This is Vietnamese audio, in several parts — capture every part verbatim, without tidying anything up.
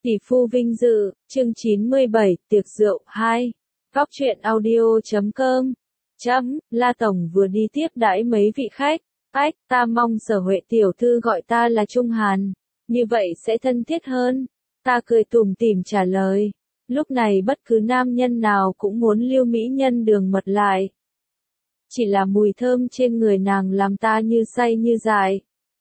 Tỷ phu vinh dự, chương chín mươi bảy, tiệc rượu hai. Góc truyện audio chấm com. Chấm, La Tổng vừa đi tiếp đãi mấy vị khách. Ách, ta mong Sở Huệ tiểu thư gọi ta là Trung Hàn. Như vậy sẽ thân thiết hơn. Ta cười tủm tỉm trả lời. Lúc này bất cứ nam nhân nào cũng muốn lưu mỹ nhân đường mật lại. Chỉ là mùi thơm trên người nàng làm ta như say như dại.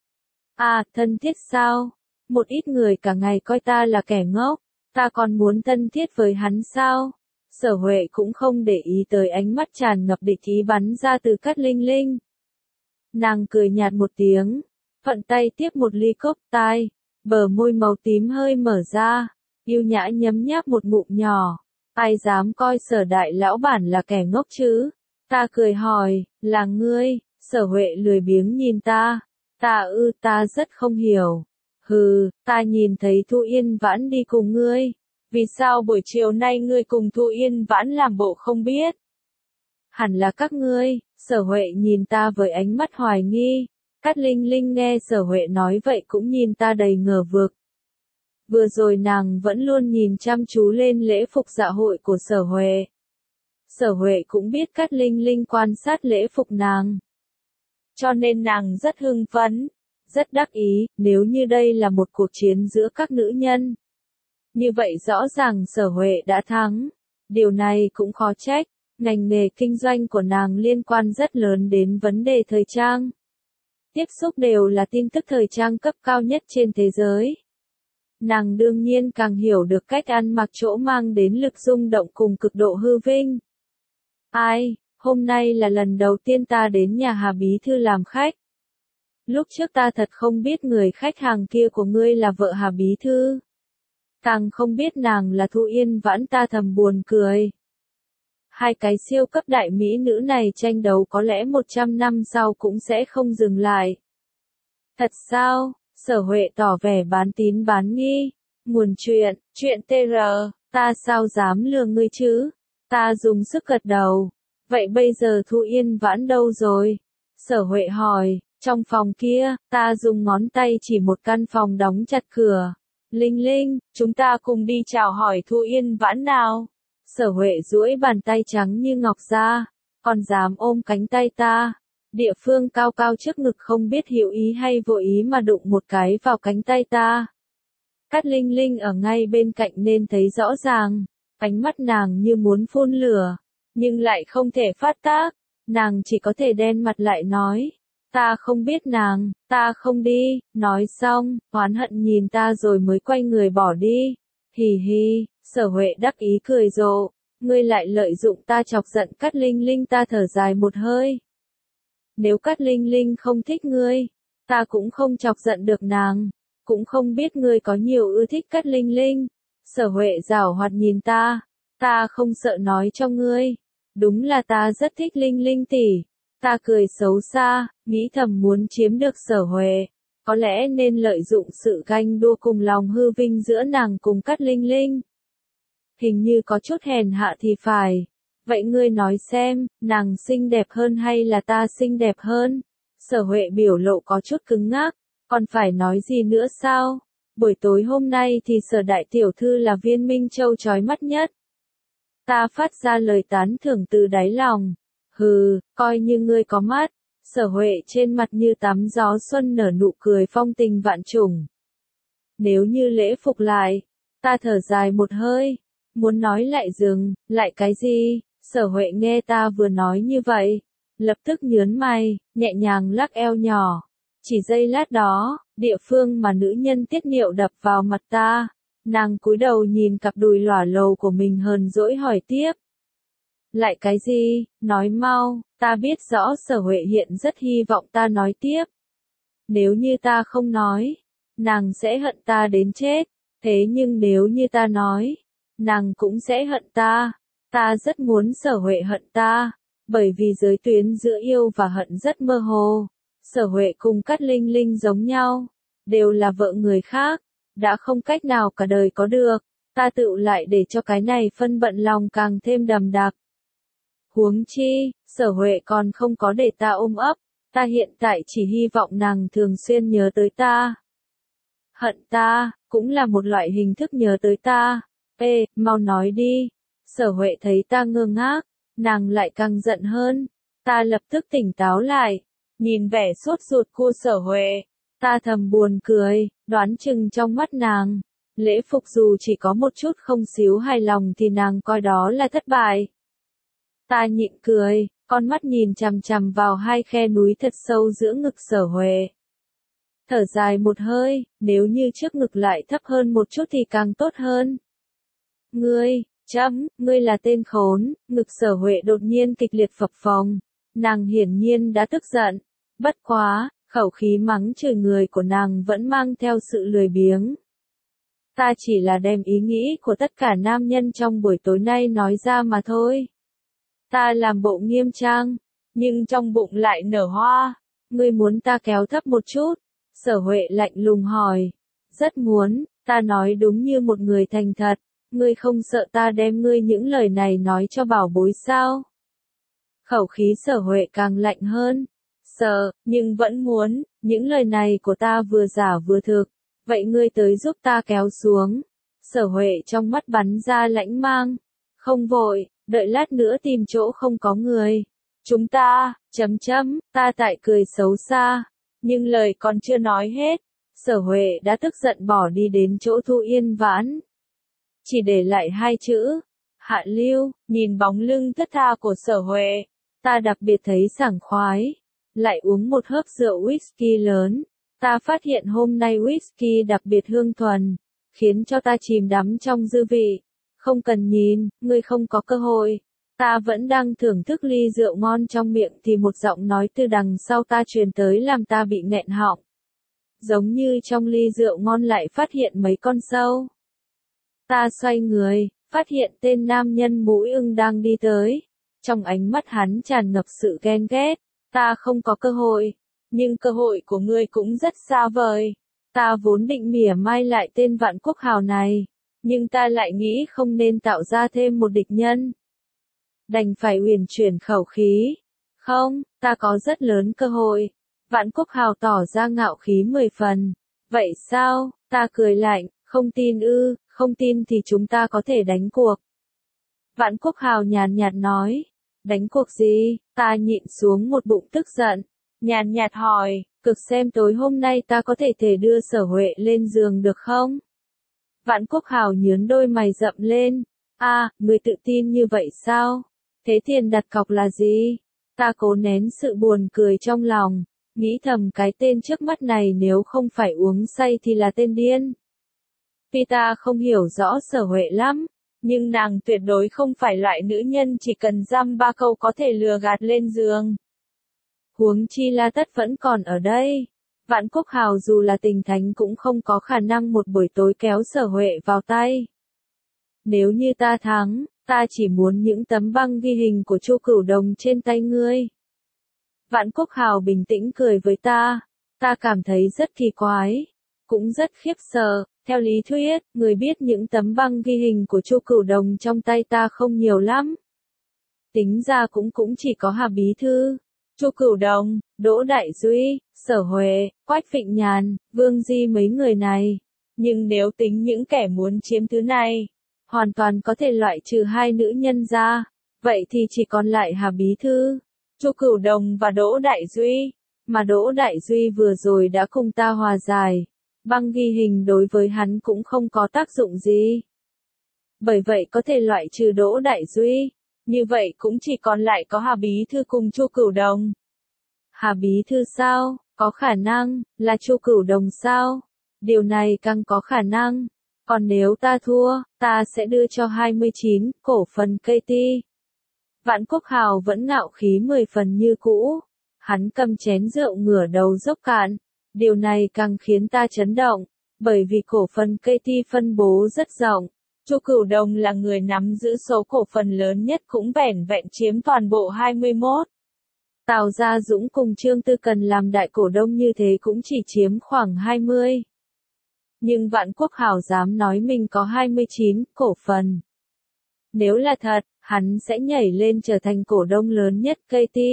À, thân thiết sao? Một ít người cả ngày coi ta là kẻ ngốc, ta còn muốn thân thiết với hắn sao? Sở Huệ cũng không để ý tới ánh mắt tràn ngập địch ý bắn ra từ Cát Linh Linh. Nàng cười nhạt một tiếng, thuận tay tiếp một ly cốc tai, bờ môi màu tím hơi mở ra, yêu nhã nhấm nháp một ngụm nhỏ. Ai dám coi Sở đại lão bản là kẻ ngốc chứ? Ta cười hỏi, là ngươi? Sở Huệ lười biếng nhìn ta. Ta ư, ta rất không hiểu. Hừ, ta nhìn thấy Thu Yên Vãn đi cùng ngươi. Vì sao buổi chiều nay ngươi cùng Thu Yên Vãn làm bộ không biết? Hẳn là các ngươi. Sở Huệ nhìn ta với ánh mắt hoài nghi. Cát Linh Linh nghe Sở Huệ nói vậy cũng nhìn ta đầy ngờ vực. Vừa rồi nàng vẫn luôn nhìn chăm chú lên lễ phục dạ hội của Sở Huệ. Sở Huệ cũng biết Cát Linh Linh quan sát lễ phục nàng. Cho nên nàng rất hưng phấn, rất đắc ý, nếu như đây là một cuộc chiến giữa các nữ nhân. Như vậy rõ ràng Sở Huệ đã thắng. Điều này cũng khó trách, ngành nghề kinh doanh của nàng liên quan rất lớn đến vấn đề thời trang. Tiếp xúc đều là tin tức thời trang cấp cao nhất trên thế giới. Nàng đương nhiên càng hiểu được cách ăn mặc chỗ mang đến lực rung động cùng cực độ hư vinh. Ai, hôm nay là lần đầu tiên ta đến nhà Hà Bí Thư làm khách. Lúc trước ta thật không biết người khách hàng kia của ngươi là vợ Hà Bí Thư. Càng không biết nàng là Thu Yên Vãn, ta thầm buồn cười. Hai cái siêu cấp đại mỹ nữ này tranh đấu có lẽ một trăm năm sau cũng sẽ không dừng lại. Thật sao? Sở Huệ tỏ vẻ bán tín bán nghi. Nguồn chuyện, chuyện tê rờ, ta sao dám lừa ngươi chứ? Ta dùng sức gật đầu. Vậy bây giờ Thu Yên Vãn đâu rồi? Sở Huệ hỏi. Trong phòng kia, ta dùng ngón tay chỉ một căn phòng đóng chặt cửa. Linh Linh, chúng ta cùng đi chào hỏi Thu Yên Vãn nào. Sở Huệ duỗi bàn tay trắng như ngọc ra, còn dám ôm cánh tay ta. Địa phương cao cao trước ngực không biết hữu ý hay vô ý mà đụng một cái vào cánh tay ta. Cát Linh Linh ở ngay bên cạnh nên thấy rõ ràng, ánh mắt nàng như muốn phun lửa, nhưng lại không thể phát tác. Nàng chỉ có thể đen mặt lại nói. Ta không biết nàng, ta không đi. Nói xong, oán hận nhìn ta rồi mới quay người bỏ đi. Hì hì, Sở Huệ đắc ý cười rộ. Ngươi lại lợi dụng ta chọc giận Cát Linh Linh. Ta thở dài một hơi. Nếu Cát Linh Linh không thích ngươi, ta cũng không chọc giận được nàng. Cũng không biết ngươi có nhiều ưa thích Cát Linh Linh. Sở Huệ giảo hoạt nhìn ta. Ta không sợ nói cho ngươi. Đúng là ta rất thích Linh Linh tỷ. Ta cười xấu xa, nghĩ thầm muốn chiếm được Sở Huệ. Có lẽ nên lợi dụng sự ganh đua cùng lòng hư vinh giữa nàng cùng Cát Linh Linh. Hình như có chút hèn hạ thì phải. Vậy ngươi nói xem, nàng xinh đẹp hơn hay là ta xinh đẹp hơn? Sở Huệ biểu lộ có chút cứng ngắc. Còn phải nói gì nữa sao? Buổi tối hôm nay thì Sở đại tiểu thư là viên minh châu chói mắt nhất. Ta phát ra lời tán thưởng từ đáy lòng. Hừ, coi như ngươi có mắt. Sở Huệ trên mặt như tắm gió xuân nở nụ cười phong tình vạn trùng. Nếu như lễ phục lại, ta thở dài một hơi, muốn nói lại dừng, lại cái gì? Sở Huệ nghe ta vừa nói như vậy, lập tức nhớn mày, nhẹ nhàng lắc eo nhỏ. Chỉ giây lát đó, địa phương mà nữ nhân tiết niệu đập vào mặt ta, nàng cúi đầu nhìn cặp đùi lỏa lồ của mình hờn dỗi hỏi tiếp. Lại cái gì? Nói mau. Ta biết rõ Sở Huệ hiện rất hy vọng ta nói tiếp. Nếu như ta không nói, nàng sẽ hận ta đến chết. Thế nhưng nếu như ta nói, nàng cũng sẽ hận ta. Ta rất muốn Sở Huệ hận ta, bởi vì giới tuyến giữa yêu và hận rất mơ hồ. Sở Huệ cùng Cát Linh Linh giống nhau, đều là vợ người khác, đã không cách nào cả đời có được. Ta tự lại để cho cái này phân bận lòng càng thêm đầm đặc. Huống chi, Sở Huệ còn không có để ta ôm ấp, ta hiện tại chỉ hy vọng nàng thường xuyên nhớ tới ta. Hận ta, cũng là một loại hình thức nhớ tới ta. Ê, mau nói đi. Sở Huệ thấy ta ngơ ngác, nàng lại càng giận hơn. Ta lập tức tỉnh táo lại, nhìn vẻ sốt ruột của Sở Huệ. Ta thầm buồn cười, đoán chừng trong mắt nàng, lễ phục dù chỉ có một chút không xíu hài lòng thì nàng coi đó là thất bại. Ta nhịn cười, con mắt nhìn chằm chằm vào hai khe núi thật sâu giữa ngực Sở Huệ. Thở dài một hơi, nếu như trước ngực lại thấp hơn một chút thì càng tốt hơn. Ngươi, chấm, ngươi là tên khốn, ngực Sở Huệ đột nhiên kịch liệt phập phồng. Nàng hiển nhiên đã tức giận. Bất quá, khẩu khí mắng chửi người của nàng vẫn mang theo sự lười biếng. Ta chỉ là đem ý nghĩ của tất cả nam nhân trong buổi tối nay nói ra mà thôi. Ta làm bộ nghiêm trang, nhưng trong bụng lại nở hoa. Ngươi muốn ta kéo thấp một chút? Sở Huệ lạnh lùng hỏi. Rất muốn, ta nói đúng như một người thành thật. Ngươi không sợ ta đem ngươi những lời này nói cho bảo bối sao? Khẩu khí Sở Huệ càng lạnh hơn. Sợ, nhưng vẫn muốn, những lời này của ta vừa giả vừa thực. Vậy ngươi tới giúp ta kéo xuống. Sở Huệ trong mắt bắn ra lãnh mang. Không vội, đợi lát nữa tìm chỗ không có người. Chúng ta, chấm chấm, ta tại cười xấu xa. Nhưng lời còn chưa nói hết. Sở Huệ đã tức giận bỏ đi đến chỗ Thu Yên Vãn. Chỉ để lại hai chữ. Hạ lưu, nhìn bóng lưng thất tha của Sở Huệ. Ta đặc biệt thấy sảng khoái. Lại uống một hớp rượu whisky lớn. Ta phát hiện hôm nay whisky đặc biệt hương thuần. Khiến cho ta chìm đắm trong dư vị. Không cần nhìn, ngươi không có cơ hội. Ta vẫn đang thưởng thức ly rượu ngon trong miệng thì một giọng nói từ đằng sau ta truyền tới làm ta bị nghẹn họng. Giống như trong ly rượu ngon lại phát hiện mấy con sâu. Ta xoay người, phát hiện tên nam nhân mũi ưng đang đi tới. Trong ánh mắt hắn tràn ngập sự ghen ghét. Ta không có cơ hội, nhưng cơ hội của ngươi cũng rất xa vời. Ta vốn định mỉa mai lại tên Vạn Quốc Hào này, nhưng ta lại nghĩ không nên tạo ra thêm một địch nhân. Đành phải uyển chuyển khẩu khí. Không, ta có rất lớn cơ hội. Vạn Quốc Hào tỏ ra ngạo khí mười phần. Vậy sao? Ta cười lạnh, không tin ư, không tin thì chúng ta có thể đánh cuộc. Vạn Quốc Hào nhàn nhạt nói. Đánh cuộc gì? Ta nhịn xuống một bụng tức giận. Nhàn nhạt hỏi, cực xem tối hôm nay ta có thể thể đưa Sở Huệ lên giường được không? Vạn Quốc Hào nhướng đôi mày rậm lên. A, à, người tự tin như vậy sao? Thế tiền đặt cọc là gì? Ta cố nén sự buồn cười trong lòng. Nghĩ thầm cái tên trước mắt này nếu không phải uống say thì là tên điên. Vì ta không hiểu rõ Sở Huệ lắm. Nhưng nàng tuyệt đối không phải loại nữ nhân chỉ cần dăm ba câu có thể lừa gạt lên giường. Huống chi La Tất vẫn còn ở đây. Vạn Quốc Hào dù là tình thánh cũng không có khả năng một buổi tối kéo Sở Huệ vào tay. Nếu như ta thắng, ta chỉ muốn những tấm băng ghi hình của Chu Cửu Đồng trên tay ngươi. Vạn Quốc Hào bình tĩnh cười với ta. Ta cảm thấy rất kỳ quái. Cũng rất khiếp sợ. Theo lý thuyết, người biết những tấm băng ghi hình của Chu Cửu Đồng trong tay ta không nhiều lắm. Tính ra cũng cũng chỉ có Hà Bí Thư, Chu Cửu Đồng, Đỗ Đại Duy, Sở Huệ, Quách Phịnh Nhàn, Vương Di mấy người này. Nhưng nếu tính những kẻ muốn chiếm thứ này, hoàn toàn có thể loại trừ hai nữ nhân ra. Vậy thì chỉ còn lại Hà Bí Thư, Chu Cửu Đồng và Đỗ Đại Duy. Mà Đỗ Đại Duy vừa rồi đã cùng ta hòa giải. Băng ghi hình đối với hắn cũng không có tác dụng gì. Bởi vậy có thể loại trừ Đỗ Đại Duy. Như vậy cũng chỉ còn lại có Hà Bí Thư cùng Chu Cửu Đồng. Hà Bí Thư sao? Có khả năng, là Chu Cửu Đồng sao? Điều này càng có khả năng. Còn nếu ta thua, ta sẽ đưa cho hai mươi chín cổ phần ca tê. Vạn Quốc Hào vẫn ngạo khí mười phần như cũ. Hắn cầm chén rượu ngửa đầu dốc cạn. Điều này càng khiến ta chấn động, bởi vì cổ phần ca tê phân bố rất rộng. Chu Cửu Đồng là người nắm giữ số cổ phần lớn nhất cũng vẻn vẹn chiếm toàn bộ hai mươi mốt. Tào Gia Dũng cùng Trương Tư Cần làm đại cổ đông như thế cũng chỉ chiếm khoảng hai mươi. Nhưng Vạn Quốc Hào dám nói mình có hai mươi chín cổ phần. Nếu là thật, hắn sẽ nhảy lên trở thành cổ đông lớn nhất ca tê.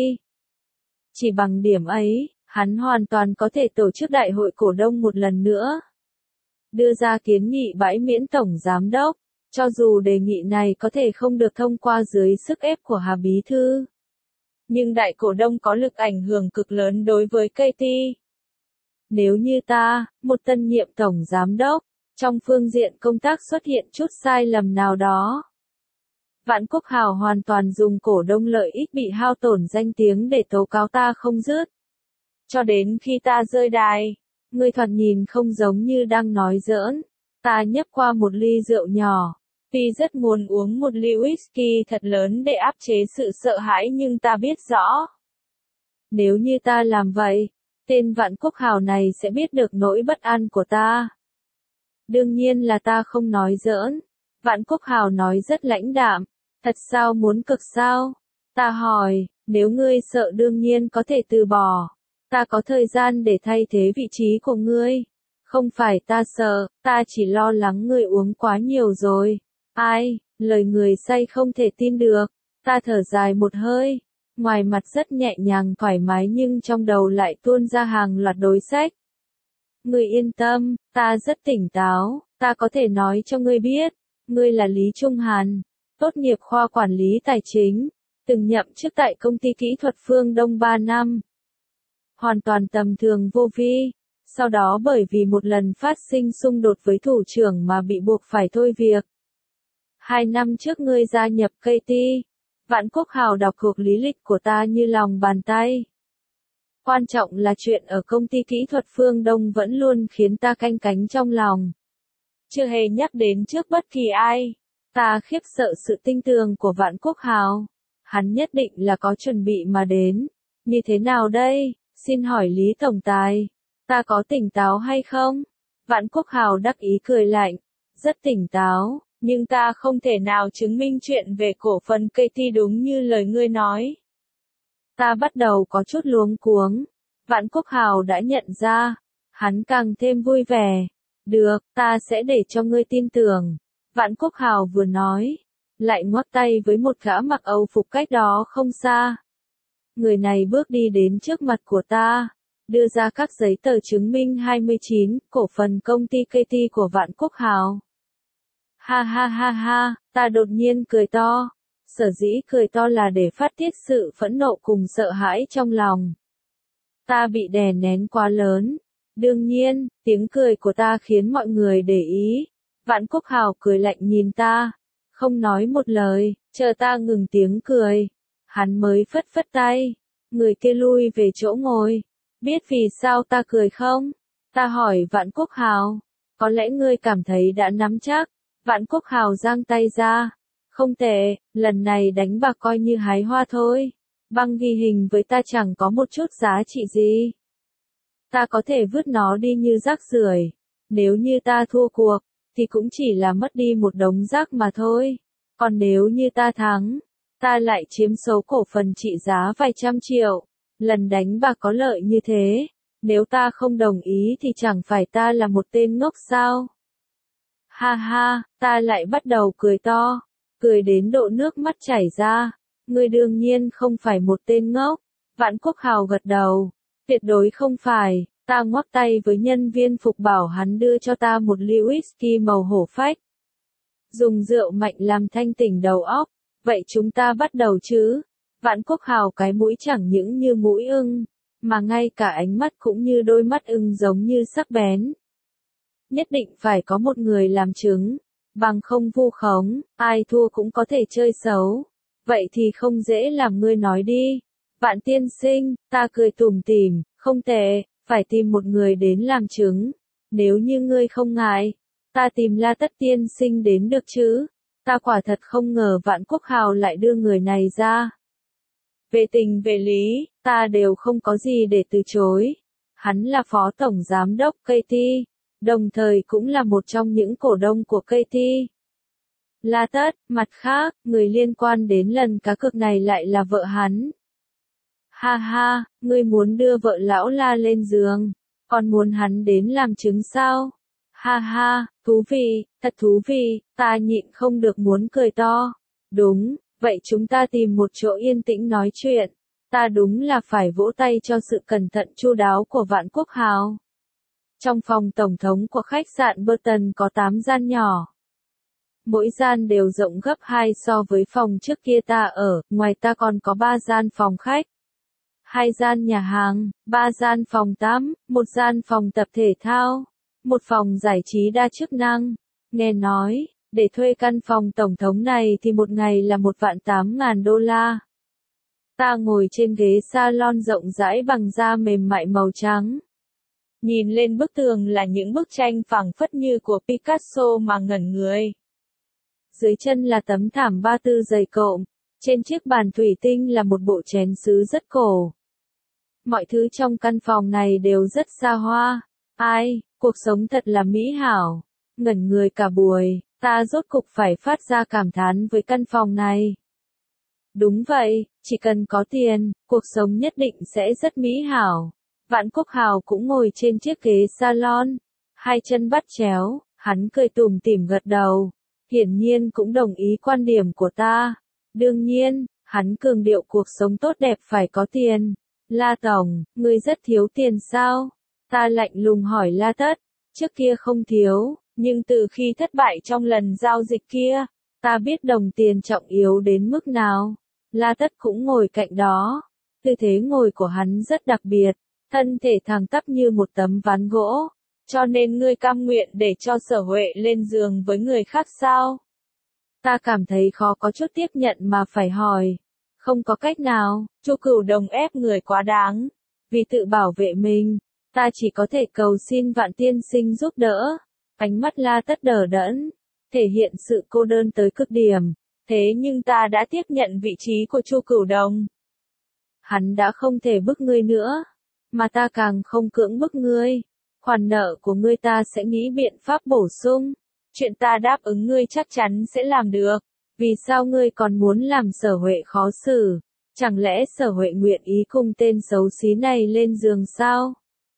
Chỉ bằng điểm ấy, hắn hoàn toàn có thể tổ chức đại hội cổ đông một lần nữa. đưa ra kiến nghị bãi miễn tổng giám đốc, cho dù đề nghị này có thể không được thông qua dưới sức ép của Hà Bí Thư. Nhưng đại cổ đông có lực ảnh hưởng cực lớn đối với ca tê. Nếu như ta, một tân nhiệm tổng giám đốc, trong phương diện công tác xuất hiện chút sai lầm nào đó, Vạn Quốc Hào hoàn toàn dùng cổ đông lợi ích bị hao tổn danh tiếng để tố cáo ta không dứt. Cho đến khi ta rơi đài, ngươi thoạt nhìn không giống như đang nói giỡn. Ta nhấp qua một ly rượu nhỏ. Tuy rất muốn uống một ly whisky thật lớn để áp chế sự sợ hãi nhưng ta biết rõ. Nếu như ta làm vậy, tên Vạn Quốc Hào này sẽ biết được nỗi bất an của ta. Đương nhiên là ta không nói giỡn. Vạn Quốc Hào nói rất lãnh đạm. Thật sao muốn cực sao? Ta hỏi, nếu ngươi sợ đương nhiên có thể từ bỏ. Ta có thời gian để thay thế vị trí của ngươi. Không phải ta sợ, ta chỉ lo lắng ngươi uống quá nhiều rồi. Ai, lời người say không thể tin được. Ta thở dài một hơi. Ngoài mặt rất nhẹ nhàng thoải mái nhưng trong đầu lại tuôn ra hàng loạt đối sách. Ngươi yên tâm, ta rất tỉnh táo, ta có thể nói cho ngươi biết. Ngươi là Lý Trung Hàn, tốt nghiệp khoa quản lý tài chính, từng nhậm chức tại công ty kỹ thuật Phương Đông ba năm. Hoàn toàn tầm thường vô vi, sau đó bởi vì một lần phát sinh xung đột với thủ trưởng mà bị buộc phải thôi việc. Hai năm trước ngươi gia nhập ca tê, Vạn Quốc Hào đọc thuộc lý lịch của ta như lòng bàn tay. Quan trọng là chuyện ở công ty kỹ thuật Phương Đông vẫn luôn khiến ta canh cánh trong lòng. Chưa hề nhắc đến trước bất kỳ ai. Ta khiếp sợ sự tinh tường của Vạn Quốc Hào. Hắn nhất định là có chuẩn bị mà đến. Như thế nào đây? Xin hỏi Lý Tổng Tài. Ta có tỉnh táo hay không? Vạn Quốc Hào đắc ý cười lạnh. Rất tỉnh táo, nhưng ta không thể nào chứng minh chuyện về cổ phần ca tê đúng như lời ngươi nói. Ta bắt đầu có chút luống cuống. Vạn Quốc Hào đã nhận ra. Hắn càng thêm vui vẻ. Được, ta sẽ để cho ngươi tin tưởng. Vạn Quốc Hào vừa nói, lại ngoắc tay với một gã mặc Âu phục cách đó không xa. Người này bước đi đến trước mặt của ta, đưa ra các giấy tờ chứng minh hai mươi chín, cổ phần công ty ca tê của Vạn Quốc Hào. Ha ha ha ha, ta đột nhiên cười to. Sở dĩ cười to là để phát tiết sự phẫn nộ cùng sợ hãi trong lòng. Ta bị đè nén quá lớn. Đương nhiên, tiếng cười của ta khiến mọi người để ý. Vạn Quốc Hào cười lạnh nhìn ta, không nói một lời, chờ ta ngừng tiếng cười. Hắn mới phất phất tay, người kia lui về chỗ ngồi. Biết vì sao ta cười không? Ta hỏi Vạn Quốc Hào, có lẽ ngươi cảm thấy đã nắm chắc. Vạn Quốc Hào giang tay ra, không tệ, lần này đánh bạc coi như hái hoa thôi. Băng ghi hình với ta chẳng có một chút giá trị gì. Ta có thể vứt nó đi như rác rưởi. Nếu như ta thua cuộc, thì cũng chỉ là mất đi một đống rác mà thôi. Còn nếu như ta thắng, ta lại chiếm số cổ phần trị giá vài trăm triệu. Lần đánh bạc có lợi như thế, nếu ta không đồng ý thì chẳng phải ta là một tên ngốc sao? Ha ha, ta lại bắt đầu cười to, cười đến độ nước mắt chảy ra. Ngươi đương nhiên không phải một tên ngốc. Vạn Quốc Hào gật đầu. Tuyệt đối không phải. Ta ngoắc tay với nhân viên phục bảo hắn đưa cho ta một ly whisky màu hổ phách. Dùng rượu mạnh làm thanh tỉnh đầu óc. Vậy chúng ta bắt đầu chứ? Vạn Quốc Hào cái mũi chẳng những như mũi ưng, mà ngay cả ánh mắt cũng như đôi mắt ưng giống như sắc bén. Nhất định phải có một người làm chứng, bằng không vu khống, ai thua cũng có thể chơi xấu. Vậy thì không dễ làm ngươi nói đi. Vạn tiên sinh, ta cười tủm tỉm, không tệ, phải tìm một người đến làm chứng. Nếu như ngươi không ngại, ta tìm La Tất tiên sinh đến được chứ? Ta quả thật không ngờ Vạn Quốc Hào lại đưa người này ra. Về tình về lý, ta đều không có gì để từ chối. Hắn là phó tổng giám đốc ca tê, đồng thời cũng là một trong những cổ đông của ca tê. La Tất, mặt khác, người liên quan đến lần cá cược này lại là vợ hắn. Ha ha, ngươi muốn đưa vợ lão La lên giường, còn muốn hắn đến làm chứng sao? Ha ha, thú vị, thật thú vị, ta nhịn không được muốn cười to. Đúng, vậy chúng ta tìm một chỗ yên tĩnh nói chuyện. Ta đúng là phải vỗ tay cho sự cẩn thận chu đáo của Vạn Quốc Hào. Trong phòng tổng thống của khách sạn Burton có tám gian nhỏ. Mỗi gian đều rộng gấp hai so với phòng trước kia ta ở, ngoài ta còn có ba gian phòng khách, hai gian nhà hàng, ba gian phòng tắm, một gian phòng tập thể thao, một phòng giải trí đa chức năng. Nghe nói, để thuê căn phòng tổng thống này thì một ngày là một vạn tám ngàn đô la. Ta ngồi trên ghế salon rộng rãi bằng da mềm mại màu trắng. Nhìn lên bức tường là những bức tranh phảng phất như của Picasso mà ngẩn người. Dưới chân là tấm thảm ba tư dày cộm, trên chiếc bàn thủy tinh là một bộ chén sứ rất cổ. Mọi thứ trong căn phòng này đều rất xa hoa. Ai, cuộc sống thật là mỹ hảo. Ngẩn người cả buổi, ta rốt cục phải phát ra cảm thán với căn phòng này. Đúng vậy, chỉ cần có tiền, cuộc sống nhất định sẽ rất mỹ hảo. Vạn Quốc Hào cũng ngồi trên chiếc ghế salon, hai chân bắt chéo, hắn cười tủm tỉm gật đầu. Hiển nhiên cũng đồng ý quan điểm của ta. Đương nhiên, hắn cường điệu cuộc sống tốt đẹp phải có tiền. La Tổng, ngươi rất thiếu tiền sao? Ta lạnh lùng hỏi La Tất. Trước kia không thiếu, nhưng từ khi thất bại trong lần giao dịch kia, ta biết đồng tiền trọng yếu đến mức nào. La Tất cũng ngồi cạnh đó. Tư thế ngồi của hắn rất đặc biệt, thân thể thẳng tắp như một tấm ván gỗ. Cho nên ngươi cam nguyện để cho Sở Huệ lên giường với người khác sao? Ta cảm thấy khó có chút tiếp nhận mà phải hỏi. Không có cách nào, Chu Cửu Đồng ép người quá đáng. Vì tự bảo vệ mình, ta chỉ có thể cầu xin Vạn tiên sinh giúp đỡ. Ánh mắt La Tất đờ đẫn, thể hiện sự cô đơn tới cực điểm. Thế nhưng ta đã tiếp nhận vị trí của Chu Cửu Đồng. Hắn đã không thể bức ngươi nữa, mà ta càng không cưỡng bức ngươi. Khoản nợ của ngươi ta sẽ nghĩ biện pháp bổ sung. Chuyện ta đáp ứng ngươi chắc chắn sẽ làm được. Vì sao ngươi còn muốn làm Sở Huệ khó xử? Chẳng lẽ Sở Huệ nguyện ý cùng tên xấu xí này lên giường sao?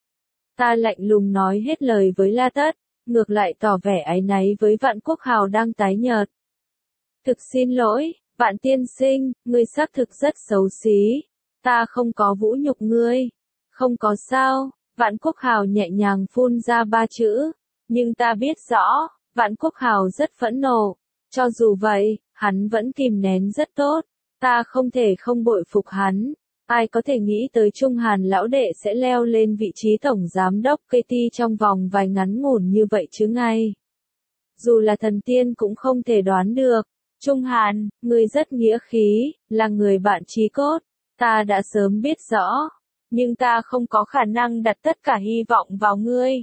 Ta lạnh lùng nói hết lời với La Tất, ngược lại tỏ vẻ áy náy với Vạn Quốc Hào đang tái nhợt. Thực xin lỗi, Vạn tiên sinh, ngươi xác thực rất xấu xí. Ta không có vũ nhục ngươi. Không có sao. Vạn Quốc Hào nhẹ nhàng phun ra ba chữ. Nhưng ta biết rõ, Vạn Quốc Hào rất phẫn nộ. Cho dù vậy, hắn vẫn kìm nén rất tốt. Ta không thể không bội phục hắn. Ai có thể nghĩ tới Trung Hàn lão đệ sẽ leo lên vị trí tổng giám đốc ca tê trong vòng vài ngắn ngủn như vậy chứ ngay. Dù là thần tiên cũng không thể đoán được. Trung Hàn, ngươi rất nghĩa khí, là người bạn chí cốt. Ta đã sớm biết rõ. Nhưng ta không có khả năng đặt tất cả hy vọng vào ngươi.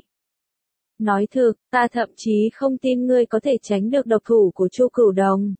Nói thực, ta thậm chí không tin ngươi có thể tránh được độc thủ của Chu Cửu Đồng.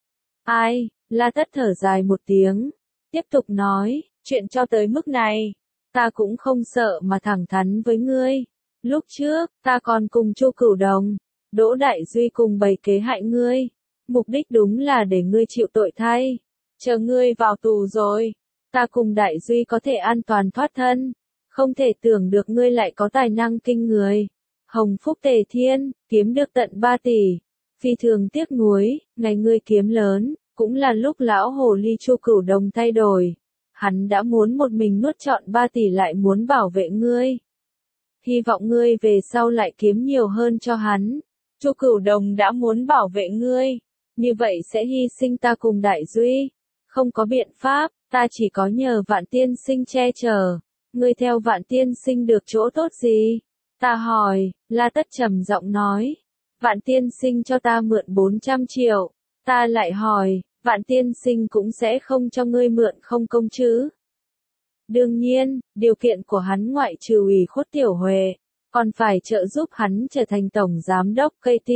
Ai, La Tất thở dài một tiếng. Tiếp tục nói, chuyện cho tới mức này. Ta cũng không sợ mà thẳng thắn với ngươi. Lúc trước, ta còn cùng Chu Cửu Đồng, Đỗ Đại Duy cùng bày kế hại ngươi. Mục đích đúng là để ngươi chịu tội thay. Chờ ngươi vào tù rồi. Ta cùng Đại Duy có thể an toàn thoát thân. Không thể tưởng được ngươi lại có tài năng kinh người. Hồng phúc tề thiên, kiếm được tận ba tỷ. Phi thường tiếc nuối, ngày ngươi kiếm lớn, cũng là lúc lão hồ ly Chu Cửu Đồng thay đổi. Hắn đã muốn một mình nuốt trọn ba tỷ lại muốn bảo vệ ngươi. Hy vọng ngươi về sau lại kiếm nhiều hơn cho hắn. Chu Cửu Đồng đã muốn bảo vệ ngươi. Như vậy sẽ hy sinh ta cùng Đại Duy. Không có biện pháp, ta chỉ có nhờ Vạn tiên sinh che chở. Ngươi theo Vạn tiên sinh được chỗ tốt gì? Ta hỏi, La Tất trầm giọng nói. Vạn tiên sinh cho ta mượn bốn trăm triệu. Ta lại hỏi, Vạn tiên sinh cũng sẽ không cho ngươi mượn không công chứ? Đương nhiên, điều kiện của hắn ngoại trừ ủy khuất Tiểu Huệ, còn phải trợ giúp hắn trở thành tổng giám đốc ca tê.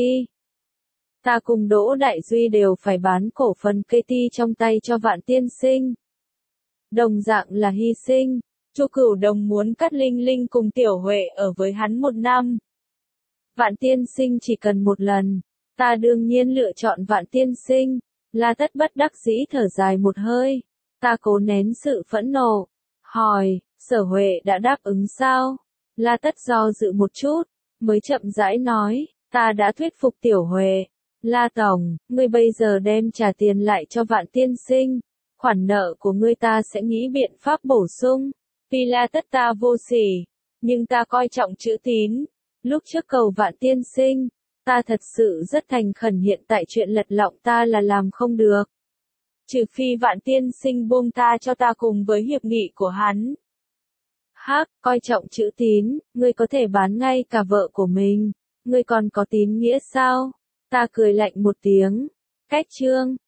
Ta cùng Đỗ Đại Duy đều phải bán cổ phần ca tê trong tay cho Vạn tiên sinh. Đồng dạng là hy sinh. Chu Cửu Đồng muốn cắt Linh Linh cùng Tiểu Huệ ở với hắn một năm. Vạn tiên sinh chỉ cần một lần. Ta đương nhiên lựa chọn Vạn tiên sinh. La Tất bất đắc dĩ thở dài một hơi. Ta cố nén sự phẫn nộ. Hỏi, Sở Huệ đã đáp ứng sao? La Tất do dự một chút, mới chậm rãi nói, ta đã thuyết phục Tiểu Huệ. La Tổng, ngươi bây giờ đem trả tiền lại cho Vạn tiên sinh. Khoản nợ của ngươi ta sẽ nghĩ biện pháp bổ sung. Vì La Tất ta vô sỉ, nhưng ta coi trọng chữ tín, Lúc trước cầu Vạn tiên sinh, ta thật sự rất thành khẩn, hiện tại chuyện lật lọng ta là làm không được. Trừ phi Vạn tiên sinh buông tha cho ta cùng với hiệp nghị của hắn. Hắc, coi trọng chữ tín, ngươi có thể bán ngay cả vợ của mình. Ngươi còn có tín nghĩa sao? Ta cười lạnh một tiếng. Cách chương.